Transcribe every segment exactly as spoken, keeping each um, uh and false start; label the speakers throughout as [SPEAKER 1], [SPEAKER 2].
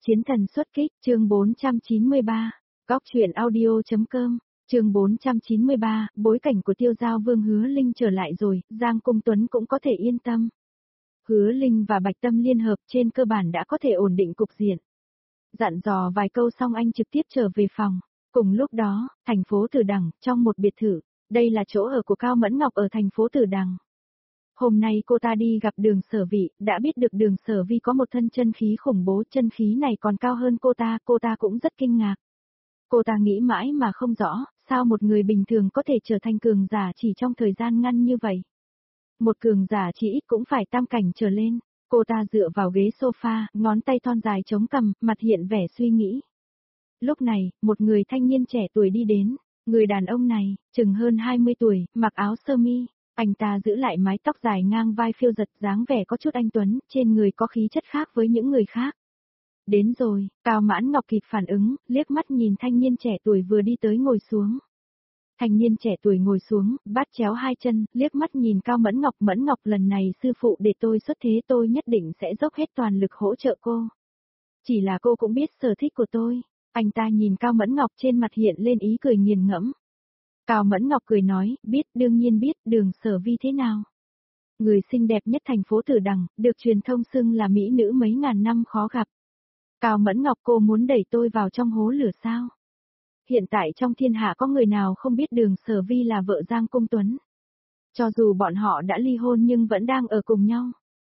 [SPEAKER 1] Chiến thần xuất kích, chương bốn trăm chín mươi ba, góc truyện audio.com, chương bốn trăm chín mươi ba, bối cảnh của Tiêu Giao Vương Hứa Linh trở lại rồi, Giang Cung Tuấn cũng có thể yên tâm. Hứa Linh và Bạch Tâm liên hợp trên cơ bản đã có thể ổn định cục diện. Dặn dò vài câu xong anh trực tiếp trở về phòng. Cùng lúc đó, thành phố Tử Đằng, trong một biệt thự, đây là chỗ ở của Cao Mẫn Ngọc ở thành phố Tử Đằng. Hôm nay cô ta đi gặp Đường Sở Vị, đã biết được Đường Sở Vi có một thân chân khí khủng bố, chân khí này còn cao hơn cô ta, cô ta cũng rất kinh ngạc. Cô ta nghĩ mãi mà không rõ, sao một người bình thường có thể trở thành cường giả chỉ trong thời gian ngắn như vậy. Một cường giả chỉ ít cũng phải tam cảnh trở lên. Cô ta dựa vào ghế sofa, ngón tay thon dài chống cằm, mặt hiện vẻ suy nghĩ. Lúc này, một người thanh niên trẻ tuổi đi đến. Người đàn ông này, chừng hơn hai mươi tuổi, mặc áo sơ mi. Anh ta giữ lại mái tóc dài ngang vai phiêu giật, dáng vẻ có chút anh tuấn, trên người có khí chất khác với những người khác. Đến rồi, Cao Mãn Ngọc kịp phản ứng, liếc mắt nhìn thanh niên trẻ tuổi vừa đi tới ngồi xuống. Thanh niên trẻ tuổi ngồi xuống, bát chéo hai chân, liếc mắt nhìn Cao Mẫn Ngọc. Mẫn Ngọc, lần này sư phụ để tôi xuất thế, tôi nhất định sẽ dốc hết toàn lực hỗ trợ cô. Chỉ là cô cũng biết sở thích của tôi. Anh ta nhìn Cao Mẫn Ngọc, trên mặt hiện lên ý cười nghiền ngẫm. Cao Mẫn Ngọc cười nói, biết, đương nhiên biết, Đường Sở Vi thế nào. Người xinh đẹp nhất thành phố Tử Đằng, được truyền thông xưng là mỹ nữ mấy ngàn năm khó gặp. Cao Mẫn Ngọc, cô muốn đẩy tôi vào trong hố lửa sao? Hiện tại trong thiên hạ có người nào không biết Đường Sở Vi là vợ Giang Cung Tuấn? Cho dù bọn họ đã ly hôn nhưng vẫn đang ở cùng nhau.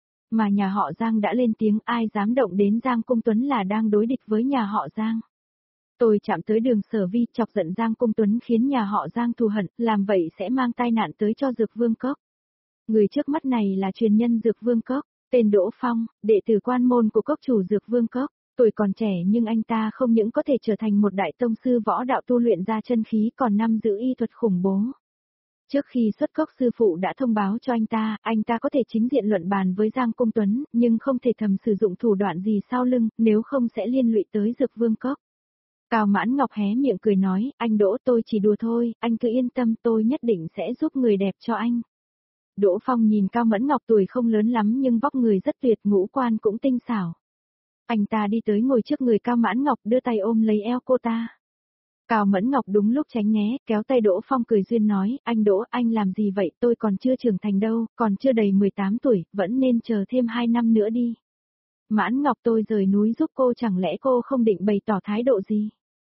[SPEAKER 1] Mà nhà họ Giang đã lên tiếng, ai dám động đến Giang Cung Tuấn là đang đối địch với nhà họ Giang. Tôi chạm tới Đường Sở Vi, chọc giận Giang Cung Tuấn khiến nhà họ Giang thù hận, làm vậy sẽ mang tai nạn tới cho Dược Vương Cốc. Người trước mắt này là truyền nhân Dược Vương Cốc, tên Đỗ Phong, đệ tử quan môn của cốc chủ Dược Vương Cốc. Tuổi còn trẻ nhưng anh ta không những có thể trở thành một đại tông sư võ đạo tu luyện ra chân khí, còn nắm giữ y thuật khủng bố. Trước khi xuất cốc, sư phụ đã thông báo cho anh ta, anh ta có thể chính diện luận bàn với Giang Cung Tuấn, nhưng không thể thầm sử dụng thủ đoạn gì sau lưng, nếu không sẽ liên lụy tới Dược Vương Cốc. Cao Mãn Ngọc hé miệng cười nói, anh Đỗ, tôi chỉ đùa thôi, anh cứ yên tâm, tôi nhất định sẽ giúp người đẹp cho anh. Đỗ Phong nhìn Cao Mẫn Ngọc, tuổi không lớn lắm nhưng vóc người rất tuyệt, ngũ quan cũng tinh xảo. Anh ta đi tới ngồi trước người Cao Mãn Ngọc, đưa tay ôm lấy eo cô ta. Cao Mẫn Ngọc đúng lúc tránh né, kéo tay Đỗ Phong cười duyên nói, anh Đỗ, anh làm gì vậy, tôi còn chưa trưởng thành đâu, còn chưa đầy mười tám tuổi, vẫn nên chờ thêm hai năm nữa đi. Mãn Ngọc, tôi rời núi giúp cô, chẳng lẽ cô không định bày tỏ thái độ gì?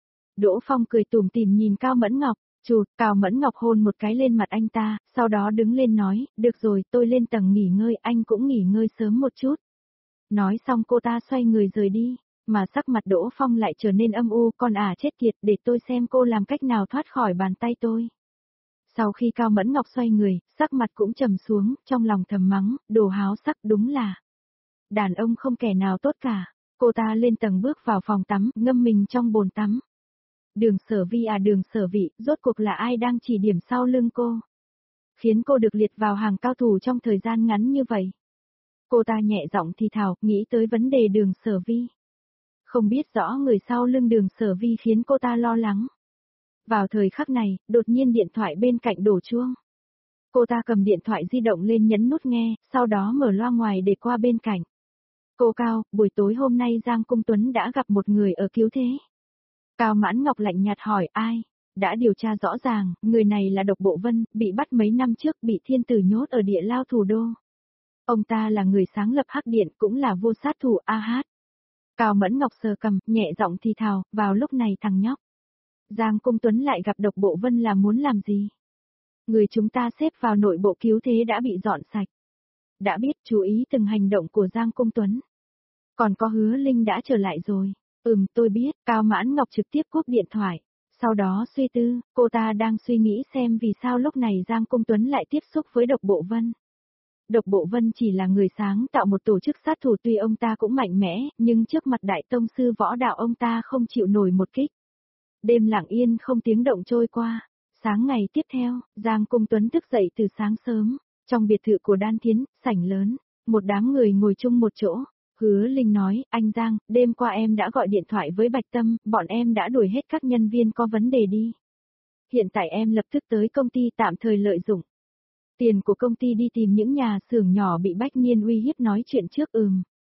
[SPEAKER 1] Đỗ Phong cười tủm tỉm nhìn Cao Mẫn Ngọc, chụt, Cao Mẫn Ngọc hôn một cái lên mặt anh ta, sau đó đứng lên nói, được rồi, tôi lên tầng nghỉ ngơi, anh cũng nghỉ ngơi sớm một chút. Nói xong cô ta xoay người rời đi, mà sắc mặt Đỗ Phong lại trở nên âm u, con ả chết tiệt, để tôi xem cô làm cách nào thoát khỏi bàn tay tôi. Sau khi Cao Mẫn Ngọc xoay người, sắc mặt cũng trầm xuống, trong lòng thầm mắng, đồ háo sắc, đúng là đàn ông không kẻ nào tốt cả. Cô ta lên tầng bước vào phòng tắm, ngâm mình trong bồn tắm. Đường Sở Vi à, Đường Sở Vị, rốt cuộc là ai đang chỉ điểm sau lưng cô? Khiến cô được liệt vào hàng cao thủ trong thời gian ngắn như vậy. Cô ta nhẹ giọng thì thào, nghĩ tới vấn đề Đường Sở Vi. Không biết rõ người sau lưng Đường Sở Vi khiến cô ta lo lắng. Vào thời khắc này, đột nhiên điện thoại bên cạnh đổ chuông. Cô ta cầm điện thoại di động lên nhấn nút nghe, sau đó mở loa ngoài để qua bên cạnh. Cô Cao, buổi tối hôm nay Giang Cung Tuấn đã gặp một người ở cứu thế. Cao Mãn Ngọc lạnh nhạt hỏi, ai? Đã điều tra rõ ràng, người này là Độc Bộ Vân, bị bắt mấy năm trước, bị thiên tử nhốt ở địa lao thủ đô. Ông ta là người sáng lập Hắc Điện, cũng là vua sát thủ A Hát. Cao Mẫn Ngọc sờ cầm, nhẹ giọng thì thào, vào lúc này thằng nhóc. Giang Cung Tuấn lại gặp Độc Bộ Vân là muốn làm gì? Người chúng ta xếp vào nội bộ cứu thế đã bị dọn sạch. Đã biết, chú ý từng hành động của Giang Cung Tuấn. Còn có Hứa Linh đã trở lại rồi. Ừm, tôi biết, Cao Mãn Ngọc trực tiếp cúp điện thoại. Sau đó suy tư, cô ta đang suy nghĩ xem vì sao lúc này Giang Cung Tuấn lại tiếp xúc với Độc Bộ Vân. Độc Bộ Vân chỉ là người sáng tạo một tổ chức sát thủ, tuy ông ta cũng mạnh mẽ, nhưng trước mặt đại tông sư võ đạo ông ta không chịu nổi một kích. Đêm lặng yên không tiếng động trôi qua. Sáng ngày tiếp theo, Giang Cung Tuấn thức dậy từ sáng sớm, trong biệt thự của Đan Thiến, sảnh lớn, một đám người ngồi chung một chỗ. Hứa Linh nói, anh Giang, đêm qua em đã gọi điện thoại với Bạch Tâm, bọn em đã đuổi hết các nhân viên có vấn đề đi. Hiện tại em lập tức tới công ty tạm thời lợi dụng tiền của công ty đi tìm những nhà xưởng nhỏ bị Bách Niên uy hiếp, nói chuyện trước. Ừm.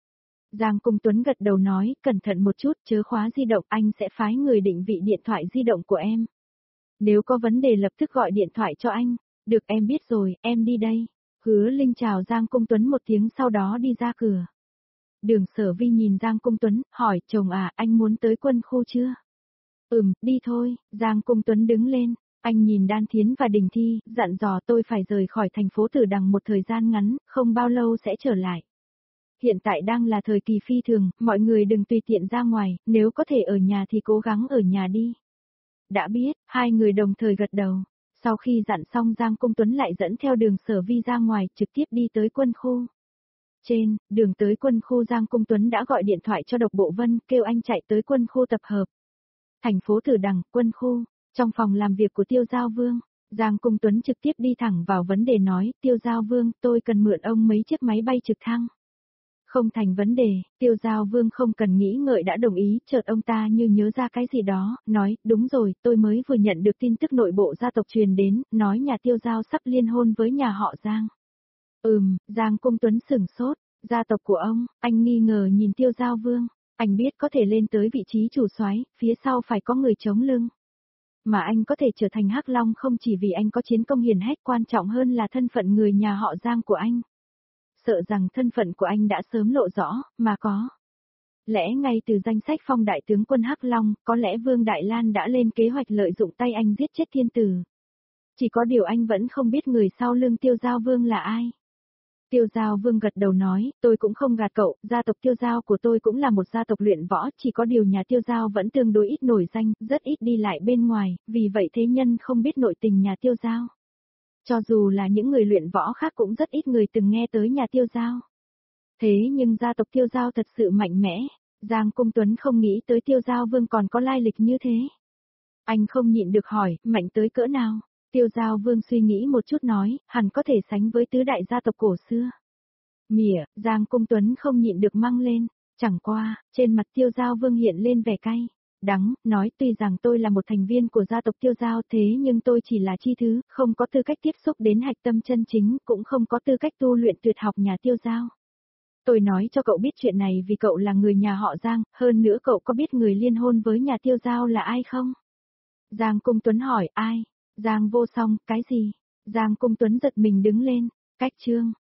[SPEAKER 1] Giang Cung Tuấn gật đầu nói, cẩn thận một chút, chớ khóa di động, anh sẽ phái người định vị điện thoại di động của em. Nếu có vấn đề lập tức gọi điện thoại cho anh. Được em biết rồi, em đi đây. Hứa Linh chào Giang Cung Tuấn một tiếng sau đó đi ra cửa. Đường Sở Vi nhìn Giang Cung Tuấn, hỏi, chồng à, anh muốn tới quân khu chưa? Ừm, đi thôi, Giang Cung Tuấn đứng lên, anh nhìn Đan Thiến và Đình Thi, dặn dò tôi phải rời khỏi thành phố Tử Đằng một thời gian ngắn, không bao lâu sẽ trở lại. Hiện tại đang là thời kỳ phi thường, mọi người đừng tùy tiện ra ngoài, nếu có thể ở nhà thì cố gắng ở nhà đi. Đã biết, hai người đồng thời gật đầu. Sau khi dặn xong Giang Cung Tuấn lại dẫn theo Đường Sở Vi ra ngoài, trực tiếp đi tới quân khu. Trên, đường tới quân khu Giang Cung Tuấn đã gọi điện thoại cho Độc Bộ Vân, kêu anh chạy tới quân khu tập hợp. Thành phố Tử Đằng, quân khu, trong phòng làm việc của Tiêu Giao Vương, Giang Cung Tuấn trực tiếp đi thẳng vào vấn đề nói, Tiêu Giao Vương, tôi cần mượn ông mấy chiếc máy bay trực thăng. Không thành vấn đề, Tiêu Giao Vương không cần nghĩ ngợi đã đồng ý, chợt ông ta như nhớ ra cái gì đó, nói, đúng rồi, tôi mới vừa nhận được tin tức nội bộ gia tộc truyền đến, nói nhà Tiêu Giao sắp liên hôn với nhà họ Giang. Ừm, Giang Cung Tuấn sửng sốt, gia tộc của ông, anh nghi ngờ nhìn Tiêu Giao Vương, anh biết có thể lên tới vị trí chủ soái, phía sau phải có người chống lưng. Mà anh có thể trở thành Hắc Long không chỉ vì anh có chiến công hiển hách, quan trọng hơn là thân phận người nhà họ Giang của anh. Sợ rằng thân phận của anh đã sớm lộ rõ, mà có. Lẽ ngay từ danh sách phong đại tướng quân Hắc Long, có lẽ Vương Đại Lan đã lên kế hoạch lợi dụng tay anh giết chết thiên tử. Chỉ có điều anh vẫn không biết người sau lưng Tiêu Giao Vương là ai. Tiêu Giao Vương gật đầu nói, tôi cũng không gạt cậu, gia tộc Tiêu Giao của tôi cũng là một gia tộc luyện võ, chỉ có điều nhà Tiêu Giao vẫn tương đối ít nổi danh, rất ít đi lại bên ngoài, vì vậy thế nhân không biết nội tình nhà Tiêu Giao. Cho dù là những người luyện võ khác cũng rất ít người từng nghe tới nhà Tiêu Giao. Thế nhưng gia tộc Tiêu Giao thật sự mạnh mẽ, Giang Cung Tuấn không nghĩ tới Tiêu Giao Vương còn có lai lịch như thế. Anh không nhịn được hỏi, mạnh tới cỡ nào? Tiêu Giao Vương suy nghĩ một chút nói, hẳn có thể sánh với tứ đại gia tộc cổ xưa. Mỉa, Giang Cung Tuấn không nhịn được mang lên, chẳng qua, trên mặt Tiêu Giao Vương hiện lên vẻ cay, đắng, nói tuy rằng tôi là một thành viên của gia tộc Tiêu Giao thế nhưng tôi chỉ là chi thứ, không có tư cách tiếp xúc đến hạch tâm chân chính, cũng không có tư cách tu luyện tuyệt học nhà Tiêu Giao. Tôi nói cho cậu biết chuyện này vì cậu là người nhà họ Giang, hơn nữa cậu có biết người liên hôn với nhà Tiêu Giao là ai không? Giang Cung Tuấn hỏi, ai? Giang Vô Song, cái gì? Giang Cung Tuấn giật mình đứng lên, cách chương.